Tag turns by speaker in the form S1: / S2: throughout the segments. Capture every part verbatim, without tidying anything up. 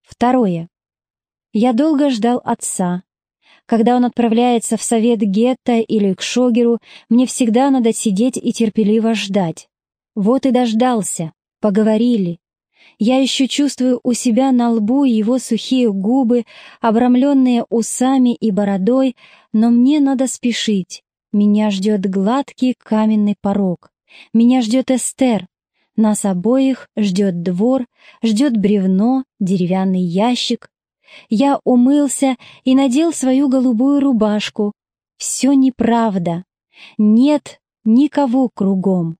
S1: Второе. Я долго ждал отца. Когда он отправляется в совет гетто или к шогеру, мне всегда надо сидеть и терпеливо ждать. Вот и дождался. Поговорили. Я еще чувствую у себя на лбу его сухие губы, обрамленные усами и бородой, но мне надо спешить. Меня ждет гладкий каменный порог. Меня ждет Эстер. Нас обоих ждет двор, ждет бревно, деревянный ящик. Я умылся и надел свою голубую рубашку. Все неправда. Нет никого кругом.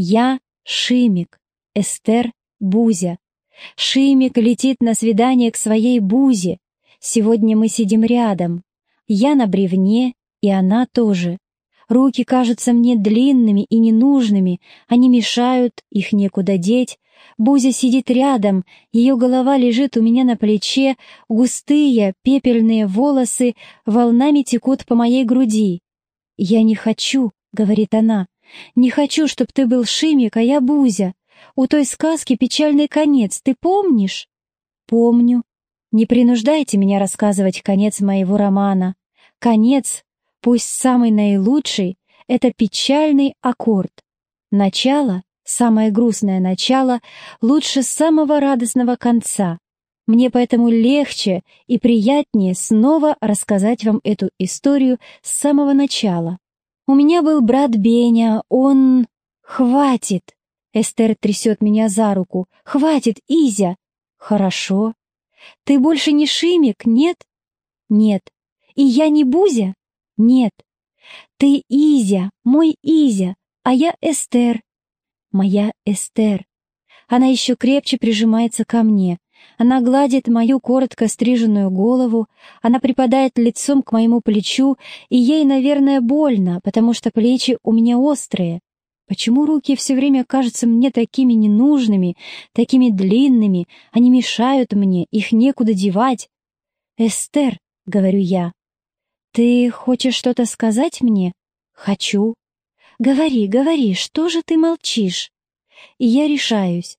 S1: Я Шимик, Эстер Бузя. Шимик летит на свидание к своей Бузе. Сегодня мы сидим рядом. Я на бревне, и она тоже. Руки кажутся мне длинными и ненужными, они мешают, их некуда деть. Бузя сидит рядом, ее голова лежит у меня на плече, густые пепельные волосы волнами текут по моей груди. «Я не хочу», — говорит она, — «не хочу, чтоб ты был Шимик, а я Бузя. У той сказки печальный конец, ты помнишь?» «Помню. Не принуждайте меня рассказывать конец моего романа. Конец, пусть самый наилучший, это печальный аккорд. Начало, самое грустное начало, лучше самого радостного конца. Мне поэтому легче и приятнее снова рассказать вам эту историю с самого начала. У меня был брат Беня, он... Хватит! Эстер трясет меня за руку. Хватит, Изя! Хорошо. Ты больше не Шимик, нет? Нет. И я не Бузя? Нет. Ты Изя, мой Изя, а я Эстер. Моя Эстер. Она еще крепче прижимается ко мне. Она гладит мою коротко стриженную голову, она припадает лицом к моему плечу, и ей, наверное, больно, потому что плечи у меня острые. Почему руки все время кажутся мне такими ненужными, такими длинными, они мешают мне, их некуда девать? «Эстер», — говорю я, — «ты хочешь что-то сказать мне?» «Хочу». «Говори, говори, что же ты молчишь?» И я решаюсь.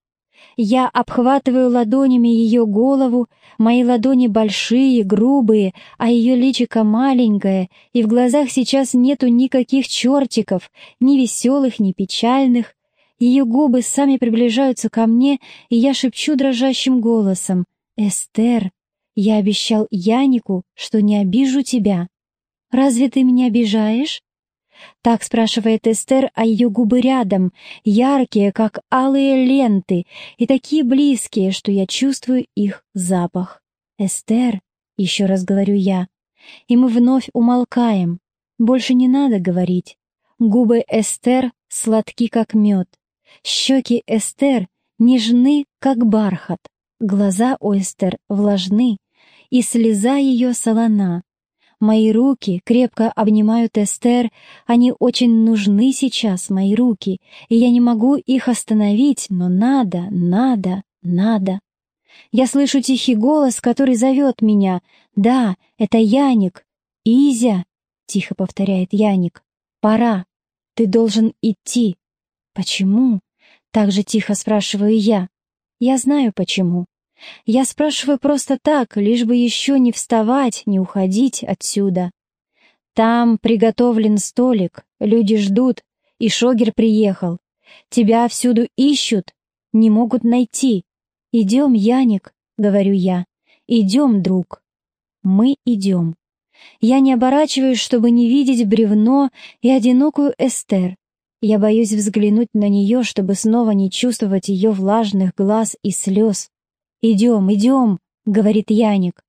S1: Я обхватываю ладонями ее голову, мои ладони большие, грубые, а ее личико маленькое, и в глазах сейчас нету никаких чертиков, ни веселых, ни печальных. Ее губы сами приближаются ко мне, и я шепчу дрожащим голосом: «Эстер, я обещал Янику, что не обижу тебя. Разве ты меня обижаешь?» Так спрашивает Эстер, а ее губы рядом, яркие, как алые ленты, и такие близкие, что я чувствую их запах. «Эстер», — еще раз говорю я, и мы вновь умолкаем. Больше не надо говорить. Губы Эстер сладки, как мед. Щеки Эстер нежны, как бархат. Глаза у Эстер влажны, и слеза ее солона. Мои руки крепко обнимают Эстер, они очень нужны сейчас, мои руки, и я не могу их остановить, но надо, надо, надо. Я слышу тихий голос, который зовет меня. Да, это Яник. «Изя», — тихо повторяет Яник, — «пора, ты должен идти». «Почему?» — так же тихо спрашиваю я. Я знаю, почему. Я спрашиваю просто так, лишь бы еще не вставать, не уходить отсюда. Там приготовлен столик, люди ждут, и шогер приехал. Тебя всюду ищут, не могут найти. «Идем, Яник», — говорю я, — «идем, друг». Мы идем. Я не оборачиваюсь, чтобы не видеть бревно и одинокую Эстер. Я боюсь взглянуть на нее, чтобы снова не чувствовать ее влажных глаз и слез. «Идем, идем», — говорит Яник.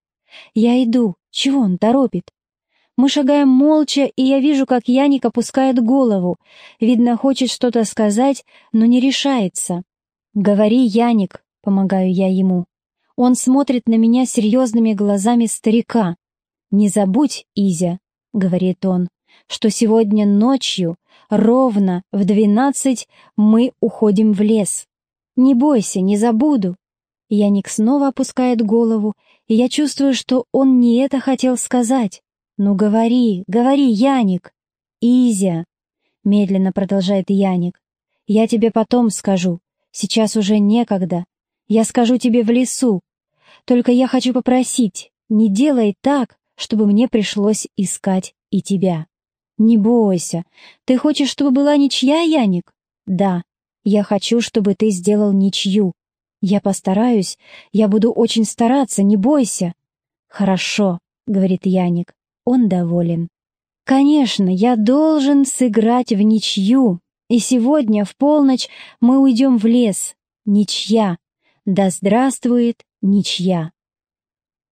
S1: Я иду. Чего он торопит? Мы шагаем молча, и я вижу, как Яник опускает голову. Видно, хочет что-то сказать, но не решается. «Говори, Яник», — помогаю я ему. Он смотрит на меня серьезными глазами старика. «Не забудь, Изя», — говорит он, — «что сегодня ночью, ровно в двенадцать, мы уходим в лес. Не бойся, не забуду». Яник снова опускает голову, и я чувствую, что он не это хотел сказать. «Ну говори, говори, Яник!» «Изя!» — медленно продолжает Яник. «Я тебе потом скажу. Сейчас уже некогда. Я скажу тебе в лесу. Только я хочу попросить, не делай так, чтобы мне пришлось искать и тебя. Не бойся. Ты хочешь, чтобы была ничья, Яник? Да, я хочу, чтобы ты сделал ничью. Я постараюсь, я буду очень стараться, не бойся. Хорошо, говорит Яник. Он доволен. Конечно, я должен сыграть в ничью. И сегодня в полночь мы уйдем в лес. Ничья. Да здравствует ничья.